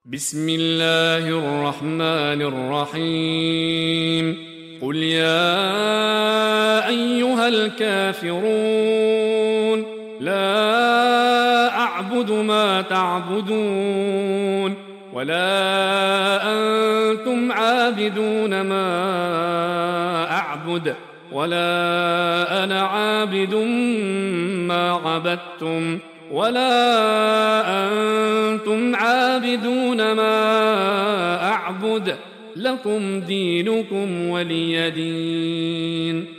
بسم الله الرحمن الرحيم قل يا أيها الكافرون لا أعبد ما تعبدون ولا أنتم عابدون ما أعبد ولا أنا عابد ما عبدتم ولا أنتم عابدون ما أعبد لكم دينكم ولي دين.